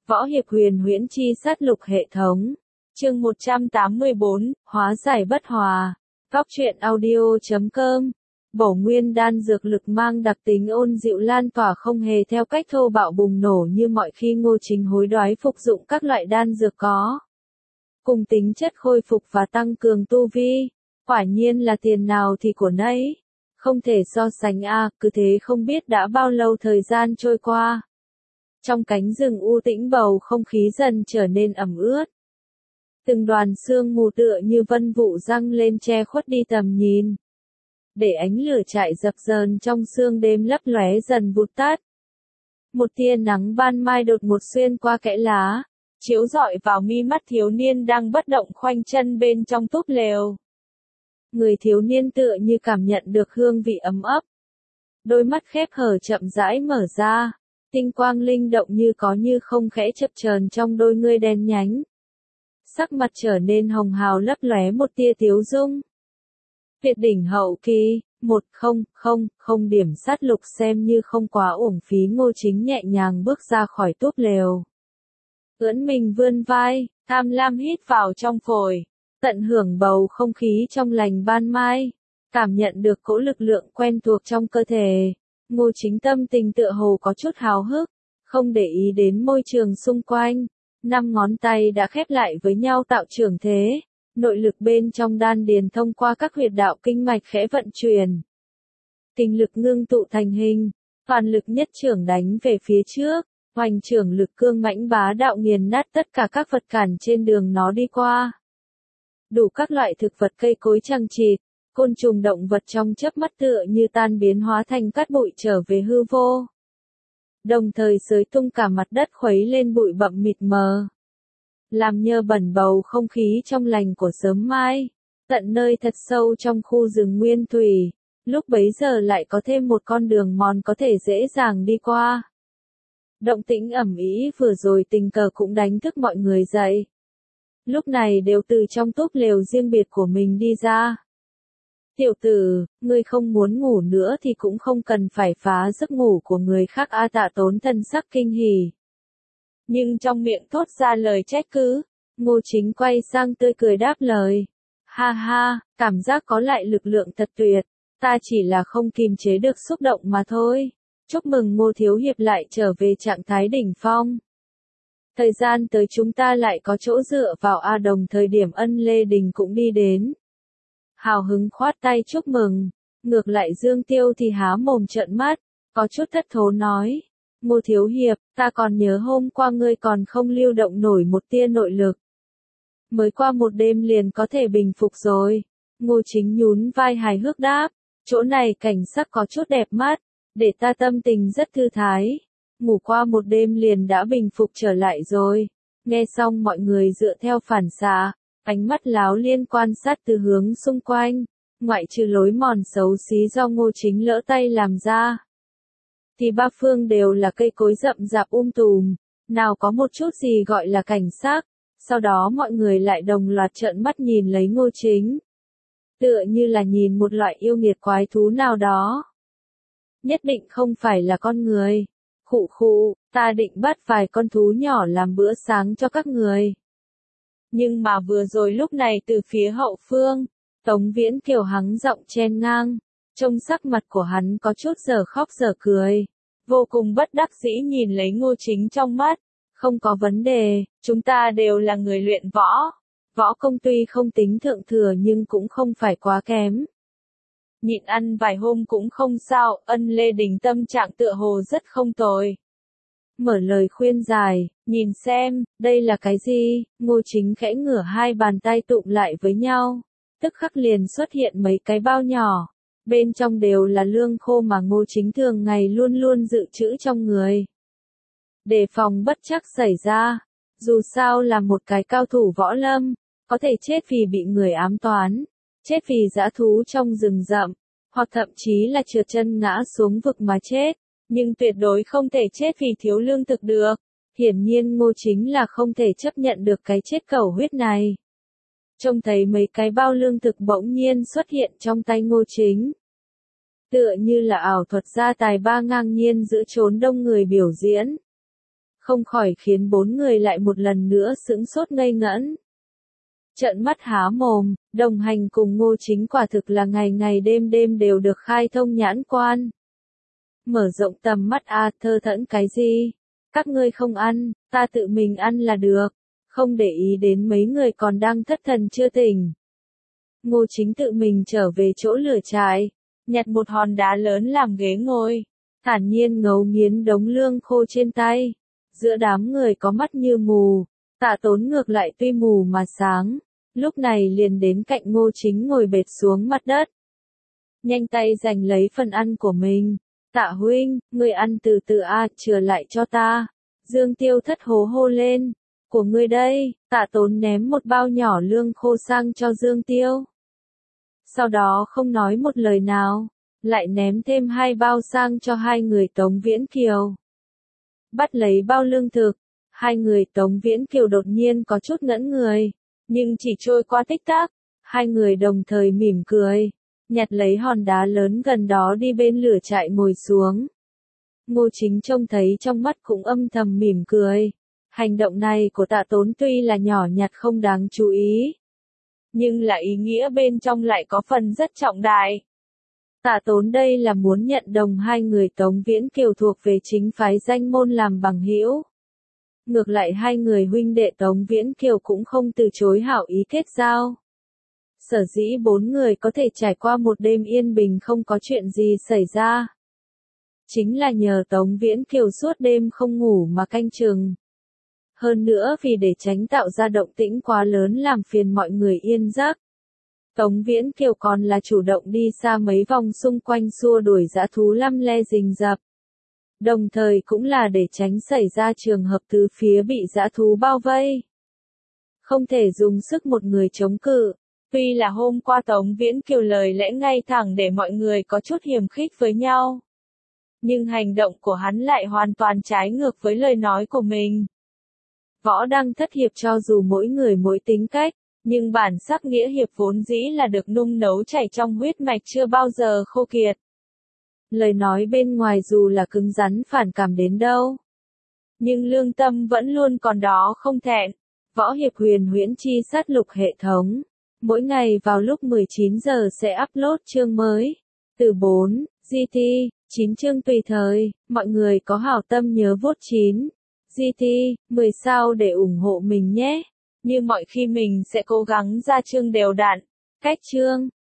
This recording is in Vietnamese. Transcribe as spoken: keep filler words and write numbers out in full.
Võ hiệp huyền huyễn chi sát lục hệ thống. Chương một trăm tám mươi bốn, hóa giải bất hòa. Góc truyện audio chấm com. Bổ nguyên đan dược lực mang đặc tính ôn dịu lan tỏa không hề theo cách thô bạo bùng nổ như mọi khi Ngô Chính hối đoái phục dụng các loại đan dược có cùng tính chất khôi phục và tăng cường tu vi. Quả nhiên là tiền nào thì của nấy. Không thể so sánh a, à, cứ thế không biết đã bao lâu thời gian trôi qua. Trong cánh rừng u tĩnh bầu không khí dần trở nên ẩm ướt. Từng đoàn sương mù tựa như vân vụ răng lên che khuất đi tầm nhìn. Để ánh lửa chạy dập dờn trong sương đêm lấp lóe dần vụt tắt. Một tia nắng ban mai đột ngột xuyên qua kẽ lá, chiếu rọi vào mi mắt thiếu niên đang bất động khoanh chân bên trong túp lều. Người thiếu niên tựa như cảm nhận được hương vị ấm ấp. Đôi mắt khép hở chậm rãi mở ra. Tinh quang linh động như có như không khẽ chập chờn trong đôi ngươi đen nhánh. Sắc mặt trở nên hồng hào lấp lóe một tia tiếu dung. Tuyệt đỉnh hậu kỳ, một không không không điểm sát lục xem như không quá uổng phí. Ngô Chính nhẹ nhàng bước ra khỏi túp lều. Ưỡn mình vươn vai, tham lam hít vào trong phổi, tận hưởng bầu không khí trong lành ban mai, cảm nhận được cỗ lực lượng quen thuộc trong cơ thể. Ngô Chính tâm tình tựa hồ có chút háo hức, không để ý đến môi trường xung quanh. Năm ngón tay đã khép lại với nhau tạo trưởng thế. Nội lực bên trong đan điền thông qua các huyệt đạo kinh mạch khẽ vận chuyển. Kinh lực ngưng tụ thành hình, toàn lực nhất trưởng đánh về phía trước, hoành trưởng lực cương mãnh bá đạo nghiền nát tất cả các vật cản trên đường nó đi qua. Đủ các loại thực vật cây cối chằng chịt, côn trùng động vật trong chớp mắt tựa như tan biến hóa thành cát bụi trở về hư vô. Đồng thời xới tung cả mặt đất khuấy lên bụi bặm mịt mờ. Làm nhơ bẩn bầu không khí trong lành của sớm mai. Tận nơi thật sâu trong khu rừng nguyên thủy, lúc bấy giờ lại có thêm một con đường mòn có thể dễ dàng đi qua. Động tĩnh ầm ĩ vừa rồi tình cờ cũng đánh thức mọi người dậy. Lúc này đều từ trong túp lều riêng biệt của mình đi ra. Tiểu tử, ngươi không muốn ngủ nữa thì cũng không cần phải phá giấc ngủ của người khác. A Tạ Tốn thân sắc kinh hỉ. Nhưng trong miệng thốt ra lời trách cứ. Ngô Chính quay sang tươi cười đáp lời. Ha ha, cảm giác có lại lực lượng thật tuyệt. Ta chỉ là không kìm chế được xúc động mà thôi. Chúc mừng Ngô Thiếu Hiệp lại trở về trạng thái đỉnh phong. Thời gian tới chúng ta lại có chỗ dựa vào. A Đồng thời điểm Ân Lê Đình cũng đi đến. Hào hứng khoát tay chúc mừng. Ngược lại Dương Tiêu thì há mồm trợn mắt, có chút thất thố nói. Ngô Thiếu Hiệp, ta còn nhớ hôm qua ngươi còn không lưu động nổi một tia nội lực. Mới qua một đêm liền có thể bình phục rồi. Ngô Chính nhún vai hài hước đáp. Chỗ này cảnh sắc có chút đẹp mắt, để ta tâm tình rất thư thái. Ngủ qua một đêm liền đã bình phục trở lại rồi. Nghe xong mọi người dựa theo phản xạ, ánh mắt láo liên quan sát từ hướng xung quanh, ngoại trừ lối mòn xấu xí do Ngô Chính lỡ tay làm ra. Thì ba phương đều là cây cối rậm rạp um tùm, nào có một chút gì gọi là cảnh sắc. Sau đó mọi người lại đồng loạt trợn mắt nhìn lấy Ngô Chính. Tựa như là nhìn một loại yêu nghiệt quái thú nào đó. Nhất định không phải là con người. Khụ khụ, ta định bắt vài con thú nhỏ làm bữa sáng cho các người. Nhưng mà vừa rồi lúc này từ phía hậu phương, Tống Viễn Kiều hắng giọng chen ngang. Trông sắc mặt của hắn có chút giờ khóc giờ cười. Vô cùng bất đắc dĩ nhìn lấy Ngô Chính trong mắt. Không có vấn đề, chúng ta đều là người luyện võ. Võ công tuy không tính thượng thừa nhưng cũng không phải quá kém. Nhịn ăn vài hôm cũng không sao. Ân Lê Đình tâm trạng tựa hồ rất không tồi. Mở lời khuyên dài, nhìn xem, đây là cái gì? Ngô Chính khẽ ngửa hai bàn tay tụm lại với nhau. Tức khắc liền xuất hiện mấy cái bao nhỏ. Bên trong đều là lương khô mà Ngô Chính thường ngày luôn luôn dự trữ trong người. Đề phòng bất trắc xảy ra. Dù sao là một cái cao thủ võ lâm, có thể chết vì bị người ám toán, chết vì dã thú trong rừng rậm, hoặc thậm chí là trượt chân ngã xuống vực mà chết. Nhưng tuyệt đối không thể chết vì thiếu lương thực được. Hiển nhiên Ngô Chính là không thể chấp nhận được cái chết cẩu huyết này. Trông thấy mấy cái bao lương thực bỗng nhiên xuất hiện trong tay Ngô Chính. Tựa như là ảo thuật gia tài ba ngang nhiên giữa chốn đông người biểu diễn. không khỏi khiến bốn người lại một lần nữa sững sốt ngây ngẩn. Trợn mắt há mồm, đồng hành cùng Ngô Chính quả thực là ngày ngày đêm đêm đều được khai thông nhãn quan. Mở rộng tầm mắt à, thơ thẫn cái gì? Các ngươi không ăn, ta tự mình ăn là được. Không để ý đến mấy người còn đang thất thần chưa tỉnh. Ngô Chính tự mình trở về chỗ lửa trại, nhặt một hòn đá lớn làm ghế ngồi, thản nhiên ngấu nghiến đống lương khô trên tay. Giữa đám người có mắt như mù, Tạ Tốn ngược lại tuy mù mà sáng, lúc này liền đến cạnh Ngô Chính ngồi bệt xuống mặt đất. Nhanh tay giành lấy phần ăn của mình. Tạ huynh, ngươi ăn từ từ a, chừa lại cho ta. Dương Tiêu thất hố hô lên. Của ngươi đây. Tạ Tốn ném một bao nhỏ lương khô sang cho Dương Tiêu. Sau đó không nói một lời nào, lại ném thêm hai bao sang cho hai người Tống Viễn Kiều. Bắt lấy bao lương thực, hai người Tống Viễn Kiều đột nhiên có chút ngẩn người, nhưng chỉ trôi qua tích tắc, hai người đồng thời mỉm cười, nhặt lấy hòn đá lớn gần đó đi bên lửa trại ngồi xuống. Ngô Chính trông thấy trong mắt cũng âm thầm mỉm cười. Hành động này của Tạ Tốn tuy là nhỏ nhặt không đáng chú ý, nhưng là ý nghĩa bên trong lại có phần rất trọng đại. Tạ Tốn đây là muốn nhận đồng hai người Tống Viễn Kiều thuộc về chính phái danh môn làm bằng hữu. Ngược lại hai người huynh đệ Tống Viễn Kiều cũng không từ chối hảo ý kết giao. Sở dĩ bốn người có thể trải qua một đêm yên bình không có chuyện gì xảy ra, chính là nhờ Tống Viễn Kiều suốt đêm không ngủ mà canh chừng. Hơn nữa vì để tránh tạo ra động tĩnh quá lớn làm phiền mọi người yên giấc, Tống Viễn Kiều còn là chủ động đi xa mấy vòng xung quanh xua đuổi dã thú lăm le rình rập. Đồng thời cũng là để tránh xảy ra trường hợp tứ phía bị dã thú bao vây. Không thể dùng sức một người chống cự. Tuy là hôm qua Tống Viễn Kiều lời lẽ ngay thẳng để mọi người có chút hiềm khích với nhau, nhưng hành động của hắn lại hoàn toàn trái ngược với lời nói của mình. Võ Đăng thất hiệp cho dù mỗi người mỗi tính cách, nhưng bản sắc nghĩa hiệp vốn dĩ là được nung nấu chảy trong huyết mạch chưa bao giờ khô kiệt. Lời nói bên ngoài dù là cứng rắn phản cảm đến đâu, nhưng lương tâm vẫn luôn còn đó không thẹn. Võ Hiệp Huyền Huyễn Chi sát lục hệ thống. Mỗi ngày vào lúc mười chín giờ sẽ upload chương mới. Từ bốn, giê tê, chín chương tùy thời, mọi người có hảo tâm nhớ vote chín, giê tê, mười sao để ủng hộ mình nhé. Như mọi khi mình sẽ cố gắng ra chương đều đặn, cách chương.